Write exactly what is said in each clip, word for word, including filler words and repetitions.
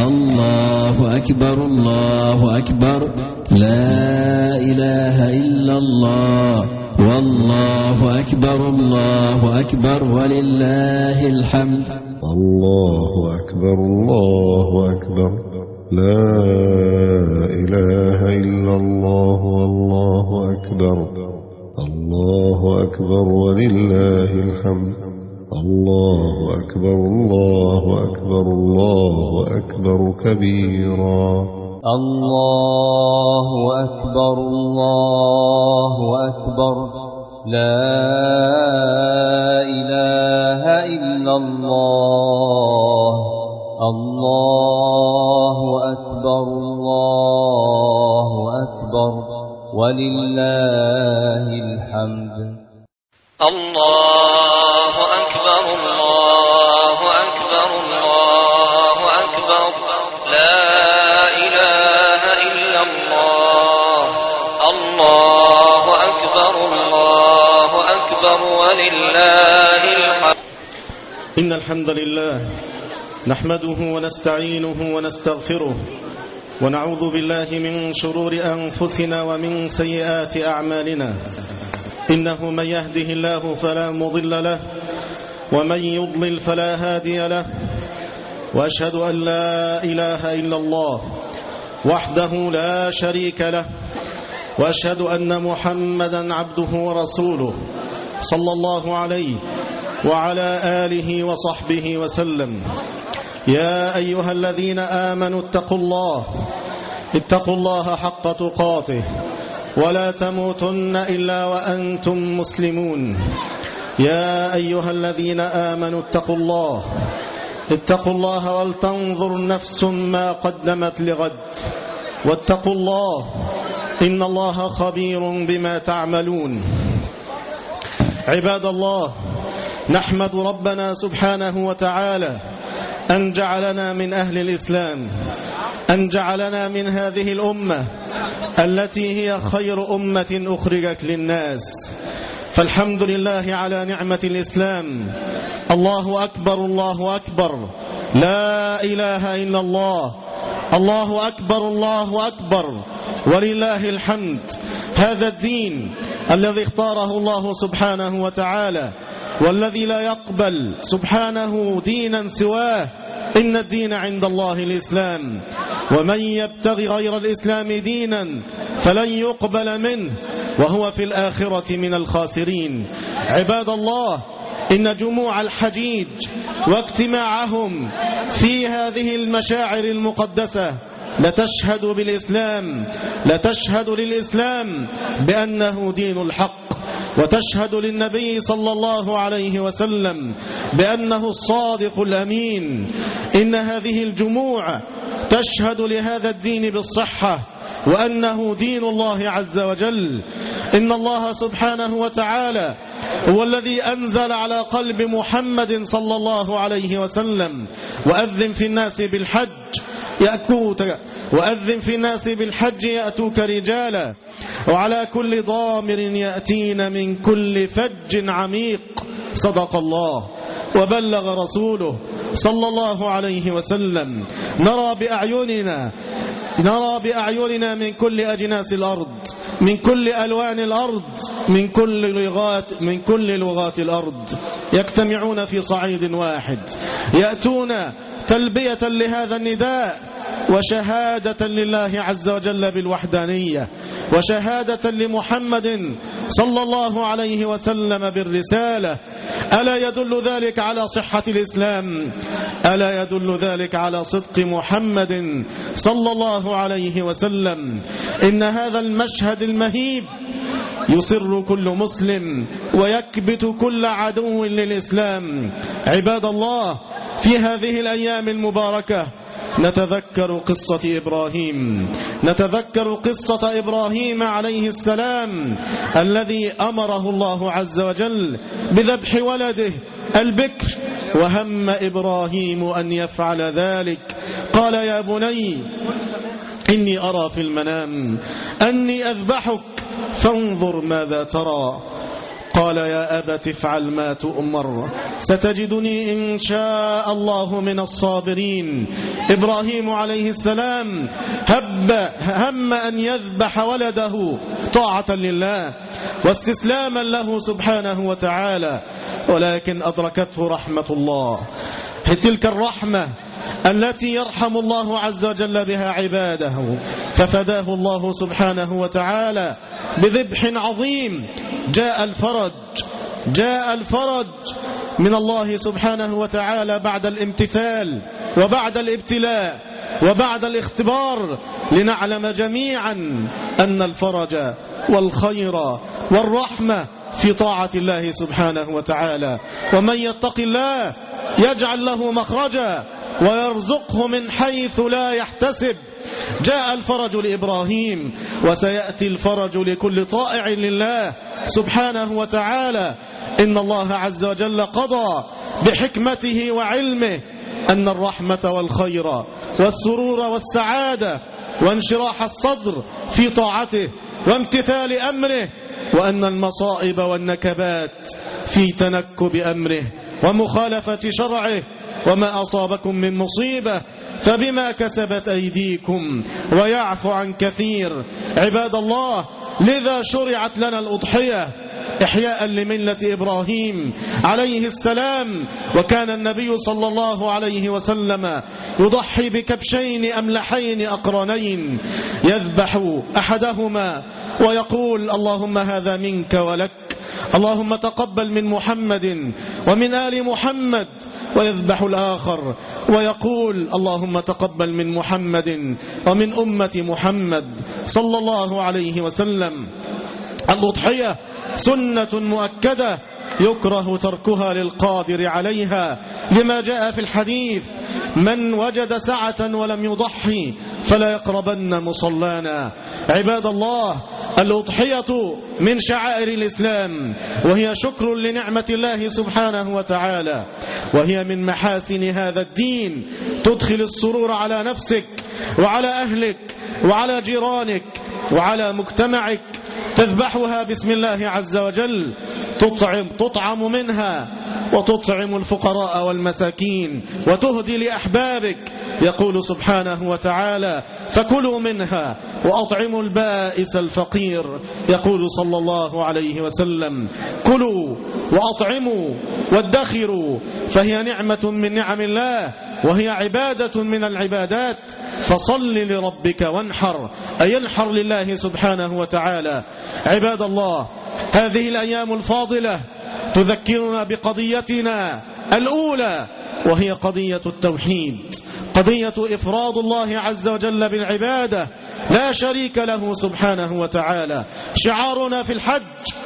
الله أكبر الله أكبر لا إله إلا الله والله أكبر الله أكبر ولله الحمد. الله أكبر الله أكبر لا إله إلا الله والله أكبر الله أكبر ولله الحمد. الله أكبر الله أكبر الله أكبر كبيرا. الله أكبر الله أكبر لا إله إلا الله الله أكبر الله أكبر ولله الحمد. الله أكبر الله أكبر الله أكبر لا إله إلا الله الله أكبر الله أكبر ولله الحمد. إن الحمد لله نحمده ونستعينه ونستغفره ونعوذ بالله من شرور أنفسنا ومن سيئات أعمالنا. إنه من يهده الله فلا مضل له ومن يضلل فلا هادي له وأشهد أن لا إله إلا الله وحده لا شريك له وأشهد أن محمدا عبده ورسوله صلى الله عليه وعلى آله وصحبه وسلم. يا أيها الذين آمنوا اتقوا الله اتقوا الله حق تقاته ولا تموتن إلا وأنتم مسلمون. يا أيها الذين آمنوا اتقوا الله اتقوا الله ولتنظر نفس ما قدمت لغد واتقوا الله إن الله خبير بما تعملون. عباد الله، نحمد ربنا سبحانه وتعالى أن جعلنا من أهل الإسلام، أن جعلنا من هذه الأمة التي هي خير أمة أخرجت للناس. فالحمد لله على نعمة الإسلام. الله أكبر الله أكبر لا إله إلا الله الله أكبر الله أكبر ولله الحمد. هذا الدين الذي اختاره الله سبحانه وتعالى والذي لا يقبل سبحانه دينا سواه. إن الدين عند الله الإسلام ومن يبتغي غير الإسلام دينا فلن يقبل منه وهو في الآخرة من الخاسرين. عباد الله، إن جموع الحجيج واجتماعهم في هذه المشاعر المقدسة لتشهد بالإسلام لتشهد للإسلام بأنه دين الحق، وتشهد للنبي صلى الله عليه وسلم بأنه الصادق الأمين. إن هذه الجموع تشهد لهذا الدين بالصحة وأنه دين الله عز وجل. إن الله سبحانه وتعالى هو الذي أنزل على قلب محمد صلى الله عليه وسلم وأذن في الناس بالحج يأتوك وأذن في الناس بالحج يأتوك رجالا وعلى كل ضامر يأتين من كل فج عميق. صدق الله وبلغ رسوله صلى الله عليه وسلم. نرى بأعيننا نرى بأعيننا من كل أجناس الأرض، من كل ألوان الأرض، من كل لغات من كل لغات الأرض يجتمعون في صعيد واحد، يأتون تلبية لهذا النداء وشهادة لله عز وجل بالوحدانية، وشهادة لمحمد صلى الله عليه وسلم بالرسالة. ألا يدل ذلك على صحة الإسلام؟ ألا يدل ذلك على صدق محمد صلى الله عليه وسلم؟ إن هذا المشهد المهيب يسر كل مسلم ويكبت كل عدو للإسلام. عباد الله، في هذه الأيام المباركة نتذكر قصة إبراهيم نتذكر قصة إبراهيم عليه السلام الذي أمره الله عز وجل بذبح ولده البكر، وهم إبراهيم أن يفعل ذلك. قال: يا بني إني أرى في المنام أني أذبحك فانظر ماذا ترى. قال يا أبت افعل ما تؤمر ستجدني إن شاء الله من الصابرين. إبراهيم عليه السلام هب هم أن يذبح ولده طاعة لله واستسلاما له سبحانه وتعالى، ولكن أدركته رحمة الله، تلك الرحمة التي يرحم الله عز وجل بها عباده، ففداه الله سبحانه وتعالى بذبح عظيم. جاء الفرج جاء الفرج من الله سبحانه وتعالى بعد الامتثال وبعد الابتلاء وبعد الاختبار، لنعلم جميعا أن الفرج والخير والرحمة في طاعة الله سبحانه وتعالى. ومن يتق الله يجعل له مخرجا ويرزقه من حيث لا يحتسب. جاء الفرج لإبراهيم وسيأتي الفرج لكل طائع لله سبحانه وتعالى. إن الله عز وجل قضى بحكمته وعلمه أن الرحمة والخير والسرور والسعادة وانشراح الصدر في طاعته وامتثال أمره، وأن المصائب والنكبات في تنكب أمره ومخالفة شرعه. وما أصابكم من مصيبة فبما كسبت أيديكم ويعفو عن كثير. عباد الله، لذا شرعت لنا الأضحية إحياء لملة إبراهيم عليه السلام. وكان النبي صلى الله عليه وسلم يضحي بكبشين أملحين أقرنين، يذبح أحدهما ويقول اللهم هذا منك ولك، اللهم تقبل من محمد ومن آل محمد، ويذبح الآخر ويقول اللهم تقبل من محمد ومن أمة محمد صلى الله عليه وسلم. الأضحية سنة مؤكدة يكره تركها للقادر عليها، لما جاء في الحديث من وجد سعة ولم يضحي فلا يقربن مصلانا. عباد الله، الأضحية من شعائر الإسلام، وهي شكر لنعمة الله سبحانه وتعالى، وهي من محاسن هذا الدين. تدخل السرور على نفسك وعلى أهلك وعلى جيرانك وعلى مجتمعك. تذبحها باسم الله عز وجل، تطعم, تطعم منها وتطعم الفقراء والمساكين وتهدي لأحبابك. يقول سبحانه وتعالى فكلوا منها وأطعموا البائس الفقير. يقول صلى الله عليه وسلم كلوا وأطعموا وادخروا، فهي نعمة من نعم الله وهي عبادة من العبادات. فصل لربك وانحر، أي انحر لله سبحانه وتعالى. عباد الله، هذه الأيام الفاضلة تذكرنا بقضيتنا الأولى، وهي قضية التوحيد، قضية إفراد الله عز وجل بالعبادة، لا شريك له سبحانه وتعالى. شعارنا في الحج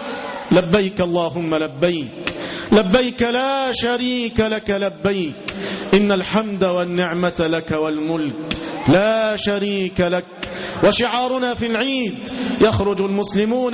لبيك اللهم لبيك، لبيك لا شريك لك لبيك، إن الحمد والنعمة لك والملك لا شريك لك. وشعارنا في العيد يخرج المسلمون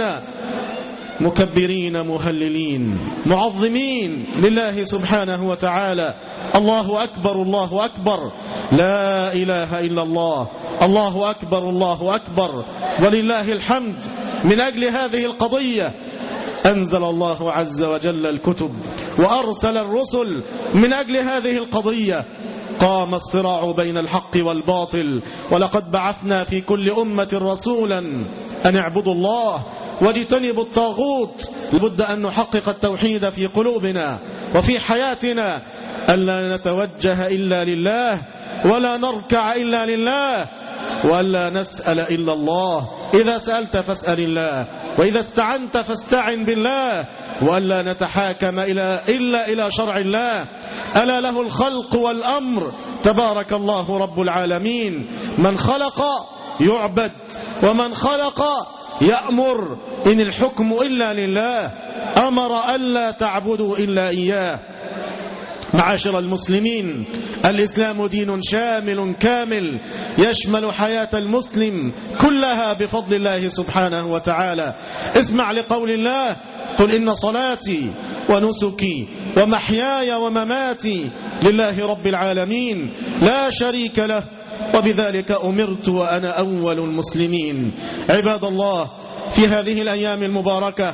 مكبرين مهللين معظمين لله سبحانه وتعالى. الله أكبر الله أكبر، لا إله إلا الله، الله أكبر الله أكبر، ولله الحمد. من أجل هذه القضية أنزل الله عز وجل الكتب وأرسل الرسل. من أجل هذه القضية قام الصراع بين الحق والباطل، ولقد بعثنا في كل أمة رسولا أن اعبدوا الله واجتنبوا الطاغوت. لابد أن نحقق التوحيد في قلوبنا وفي حياتنا، ألا نتوجه إلا لله ولا نركع إلا لله ولا نسأل إلا الله. إذا سألت فاسأل الله، وإذا استعنت فاستعن بالله، وألا نتحاكم إلى إلا إلى شرع الله. ألا له الخلق والأمر، تبارك الله رب العالمين. من خلق يعبد ومن خلق يأمر، إن الحكم إلا لله، أمر ألا تعبدوا إلا إياه. معاشر المسلمين، الإسلام دين شامل كامل يشمل حياة المسلم كلها بفضل الله سبحانه وتعالى. اسمع لقول الله قل إن صلاتي ونسكي ومحياي ومماتي لله رب العالمين لا شريك له وبذلك أمرت وأنا أول المسلمين. عباد الله، في هذه الأيام المباركة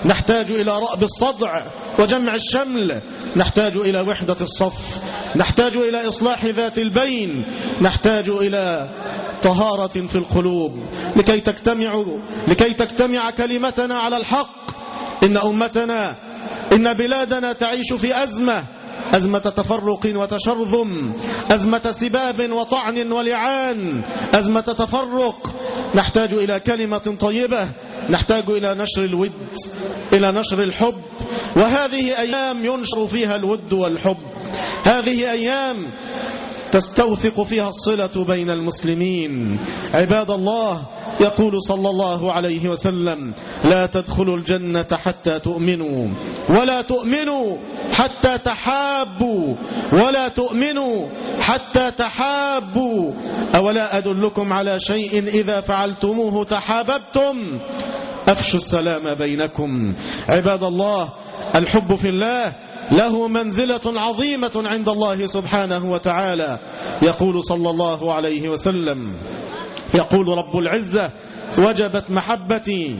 نحتاج إلى رأب الصدع وجمع الشمل، نحتاج إلى وحدة الصف، نحتاج إلى إصلاح ذات البين، نحتاج إلى طهارة في القلوب لكي تجتمع لكي تجتمع كلمتنا على الحق. إن أمتنا إن بلادنا تعيش في أزمة أزمة تفرق وتشرذم، أزمة سباب وطعن ولعان، أزمة تفرق. نحتاج إلى كلمة طيبة، نحتاج إلى نشر الود، إلى نشر الحب. وهذه أيام ينشر فيها الود والحب، هذه أيام تستوثق فيها الصلة بين المسلمين. عباد الله، يقول صلى الله عليه وسلم: لا تدخلوا الجنة حتى تؤمنوا، ولا تؤمنوا حتى تحابوا، ولا تؤمنوا حتى تحابوا. أولا أدلكم على شيء إذا فعلتموه تحاببتم؟ أفشوا السلام بينكم. عباد الله، الحب في الله له منزلة عظيمة عند الله سبحانه وتعالى. يقول صلى الله عليه وسلم، يقول رب العزة: وجبت محبتي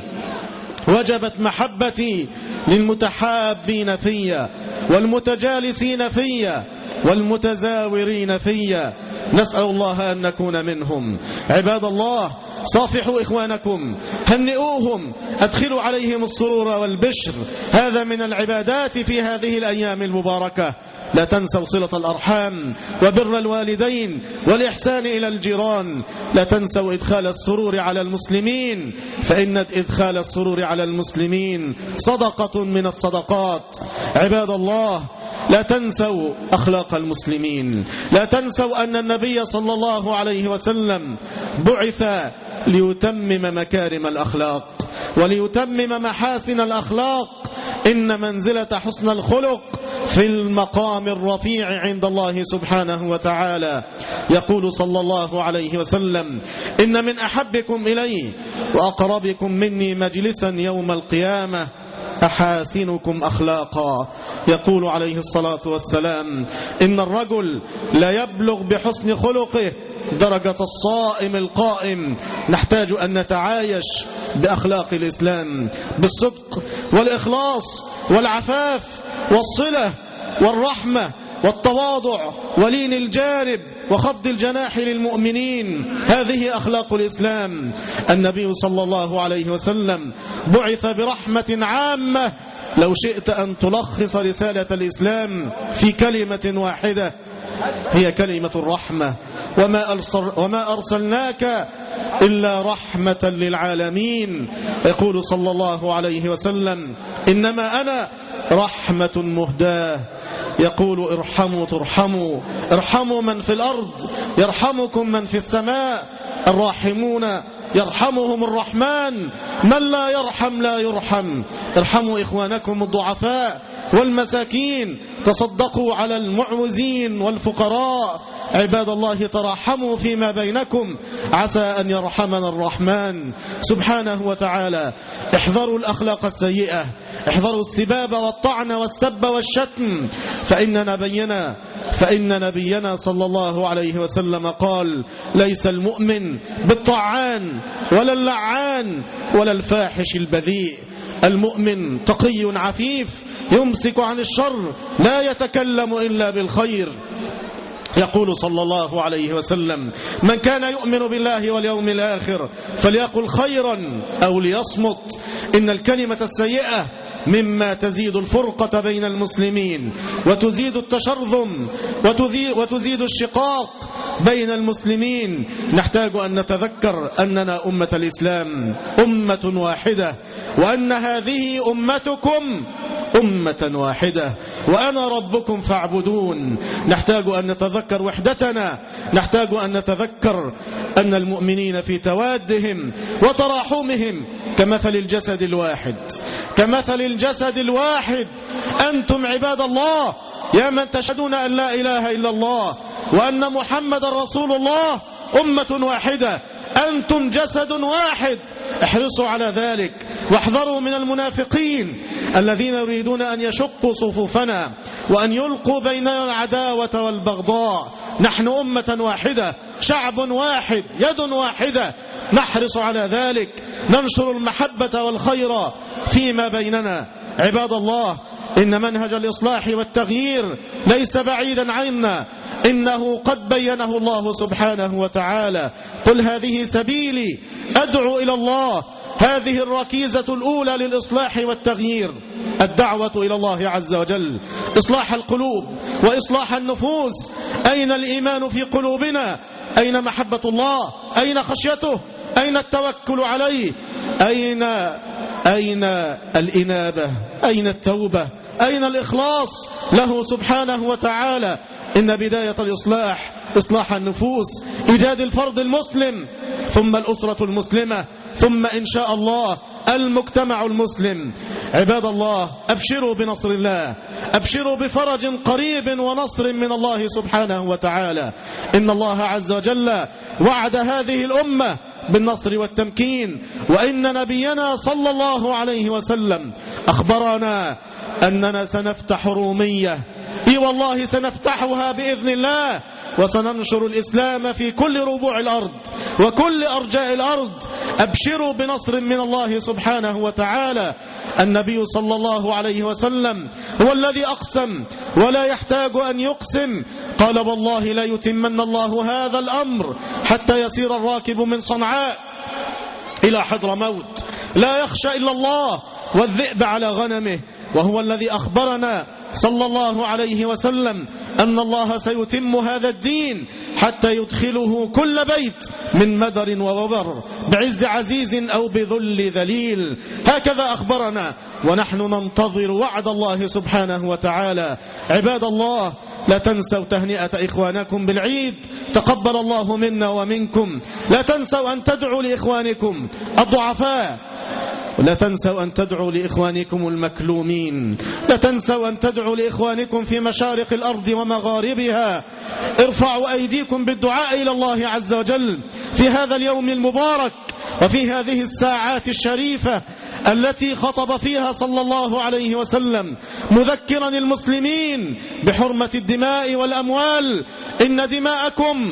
وجبت محبتي للمتحابين فيا والمتجالسين فيا والمتزاورين فيا. نسأل الله أن نكون منهم. عباد الله، صافحوا إخوانكم، هنئوهم، أدخلوا عليهم السرور والبشر. هذا من العبادات في هذه الأيام المباركة. لا تنسوا صلة الأرحام وبر الوالدين والإحسان إلى الجيران. لا تنسوا إدخال السرور على المسلمين، فإن إدخال السرور على المسلمين صدقة من الصدقات. عباد الله، لا تنسوا أخلاق المسلمين، لا تنسوا أن النبي صلى الله عليه وسلم بعث ليتمم مكارم الأخلاق وليتمم محاسن الأخلاق. إن منزلة حسن الخلق في المقام الرفيع عند الله سبحانه وتعالى. يقول صلى الله عليه وسلم: إن من أحبكم إلي وأقربكم مني مجلسا يوم القيامة أحاسنكم أخلاقا. يقول عليه الصلاة والسلام: إن الرجل لا يبلغ بحسن خلقه درجة الصائم القائم. نحتاج أن نتعايش بأخلاق الإسلام، بالصدق والإخلاص والعفاف والصلة والرحمة والتواضع ولين الجانب وخفض الجناح للمؤمنين. هذه أخلاق الإسلام. النبي صلى الله عليه وسلم بعث برحمة عامة. لو شئت أن تلخص رسالة الإسلام في كلمة واحدة هي كلمة الرحمة. وما, أرسل وما أرسلناك إلا رحمة للعالمين. يقول صلى الله عليه وسلم: إنما أنا رحمة مهداة. يقول: ارحموا ترحموا، ارحموا من في الأرض يرحمكم من في السماء. الراحمون يرحمهم الرحمن، من لا يرحم لا يرحم. ارحموا إخوانكم الضعفاء والمساكين، تصدقوا على المعوزين والفقراء. عباد الله، تراحموا فيما بينكم، عسى أن يرحمنا الرحمن سبحانه وتعالى. احذروا الأخلاق السيئة، احذروا السباب والطعن والسب والشتم، فإن نبينا فإن نبينا صلى الله عليه وسلم قال: ليس المؤمن بالطعان ولا اللعان ولا الفاحش البذيء. المؤمن تقي عفيف يمسك عن الشر، لا يتكلم إلا بالخير. يقول صلى الله عليه وسلم: من كان يؤمن بالله واليوم الآخر فليقل خيرا أو ليصمت. إن الكلمة السيئة مما تزيد الفرقة بين المسلمين وتزيد التشرذم وتزيد الشقاق بين المسلمين. نحتاج أن نتذكر أننا أمة الإسلام، أمة واحدة، وأن هذه أمتكم أمة واحدة، وأنا ربكم فاعبدون. نحتاج أن نتذكر وحدتنا، نحتاج أن نتذكر أن المؤمنين في توادهم وتراحمهم كمثل الجسد الواحد، كمثل الجسد الواحد. أنتم عباد الله يا من تشهدون أن لا إله إلا الله وأن محمد رسول الله أمة واحدة، أنتم جسد واحد. احرصوا على ذلك واحذروا من المنافقين الذين يريدون أن يشقوا صفوفنا وأن يلقوا بيننا العداوة والبغضاء. نحن أمة واحدة، شعب واحد، يد واحدة. نحرص على ذلك، ننشر المحبة والخير فيما بيننا. عباد الله، إن منهج الإصلاح والتغيير ليس بعيدا عنا، إنه قد بينه الله سبحانه وتعالى. قل هذه سبيلي أدعو إلى الله. هذه الركيزة الأولى للإصلاح والتغيير، الدعوة إلى الله عز وجل، إصلاح القلوب وإصلاح النفوس. أين الإيمان في قلوبنا؟ أين محبة الله؟ أين خشيته؟ أين التوكل عليه؟ أين أين الإنابة؟ أين التوبة؟ أين الإخلاص له سبحانه وتعالى؟ إن بداية الإصلاح إصلاح النفوس، إيجاد الفرد المسلم، ثم الأسرة المسلمة، ثم إن شاء الله المجتمع المسلم. عباد الله، أبشروا بنصر الله، أبشروا بفرج قريب ونصر من الله سبحانه وتعالى. إن الله عز وجل وعد هذه الأمة بالنصر والتمكين، وإن نبينا صلى الله عليه وسلم أخبرنا أننا سنفتح رومية. إي والله سنفتحها بإذن الله، وسننشر الإسلام في كل ربوع الأرض وكل أرجاء الأرض. أبشروا بنصر من الله سبحانه وتعالى. النبي صلى الله عليه وسلم هو الذي أقسم ولا يحتاج أن يقسم، قال والله لا يتمن الله هذا الأمر حتى يسير الراكب من صنعاء إلى حضرموت، لا يخشى إلا الله والذئب على غنمه. وهو الذي أخبرنا صلى الله عليه وسلم أن الله سيتم هذا الدين حتى يدخله كل بيت من مدر ووبر، بعز عزيز أو بذل ذليل. هكذا أخبرنا، ونحن ننتظر وعد الله سبحانه وتعالى. عباد الله، لا تنسوا تهنئة إخوانكم بالعيد، تقبل الله منا ومنكم. لا تنسوا أن تدعوا لإخوانكم الضعفاء، لا تنسوا أن تدعوا لإخوانكم المكلومين، لا تنسوا أن تدعوا لإخوانكم في مشارق الأرض ومغاربها. ارفعوا أيديكم بالدعاء إلى الله عز وجل في هذا اليوم المبارك وفي هذه الساعات الشريفة التي خطب فيها صلى الله عليه وسلم، مذكرا المسلمين بحرمة الدماء والأموال. إن دماءكم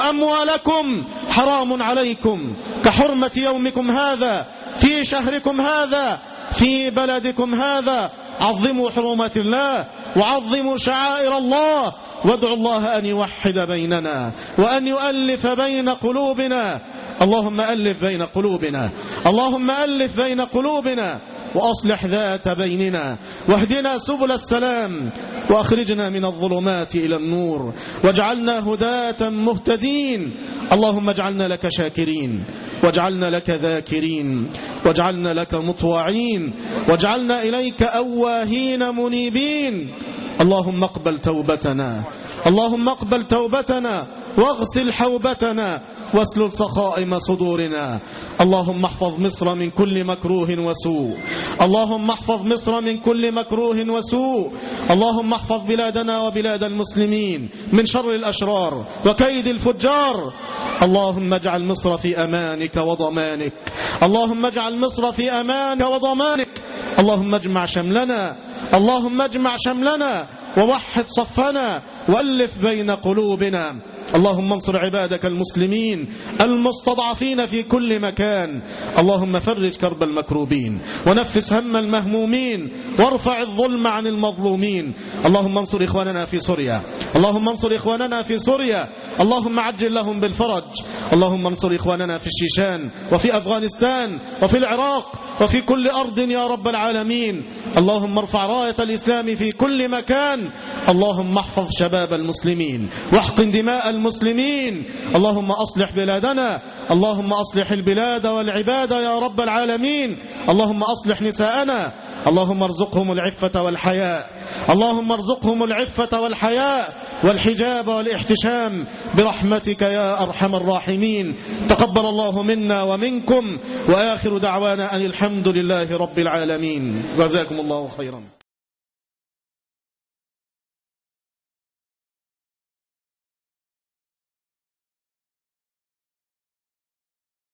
وأموالكم حرام عليكم كحرمة يومكم هذا في شهركم هذا في بلدكم هذا. عظموا حرمات الله وعظموا شعائر الله، وادعوا الله أن يوحد بيننا وأن يؤلف بين قلوبنا. اللهم ألف بين قلوبنا، اللهم ألف بين قلوبنا، وأصلح ذات بيننا، واهدنا سبل السلام، وأخرجنا من الظلمات إلى النور، واجعلنا هداة مهتدين. اللهم اجعلنا لك شاكرين، واجعلنا لك ذاكرين، واجعلنا لك مطوعين، واجعلنا إليك أواهين منيبين. اللهم اقبل توبتنا، اللهم اقبل توبتنا، واغسل حوبتنا، واسلل سخائم صدورنا. اللهم احفظ مصر من كل مكروه وسوء، اللهم احفظ مصر من كل مكروه وسوء. اللهم احفظ بلادنا وبلاد المسلمين من شر الأشرار وكيد الفجار. اللهم اجعل مصر في أمانك وضمانك، اللهم اجعل مصر في أمانك وضمانك. اللهم اجمع شملنا، اللهم اجمع شملنا، ووحد صفنا، وألف بين قلوبنا. اللهم انصر عبادك المسلمين المستضعفين في كل مكان. اللهم فرج كرب المكروبين، ونفس هم المهمومين، وارفع الظلم عن المظلومين. اللهم انصر إخواننا في سوريا، اللهم انصر إخواننا في سوريا، اللهم عجل لهم بالفرج. اللهم انصر إخواننا في الشيشان وفي أفغانستان وفي العراق وفي كل أرض يا رب العالمين. اللهم ارفع راية الإسلام في كل مكان. اللهم احفظ شباب المسلمين، واحقن دماء المسلمين. اللهم أصلح بلادنا، اللهم أصلح البلاد والعباد يا رب العالمين. اللهم أصلح نساءنا، اللهم ارزقهم العفة والحياء، اللهم ارزقهم العفة والحياء والحجاب والاحتشام برحمتك يا أرحم الراحمين. تقبل الله منا ومنكم، وآخر دعوانا أن الحمد لله رب العالمين. جزاكم الله خيرا.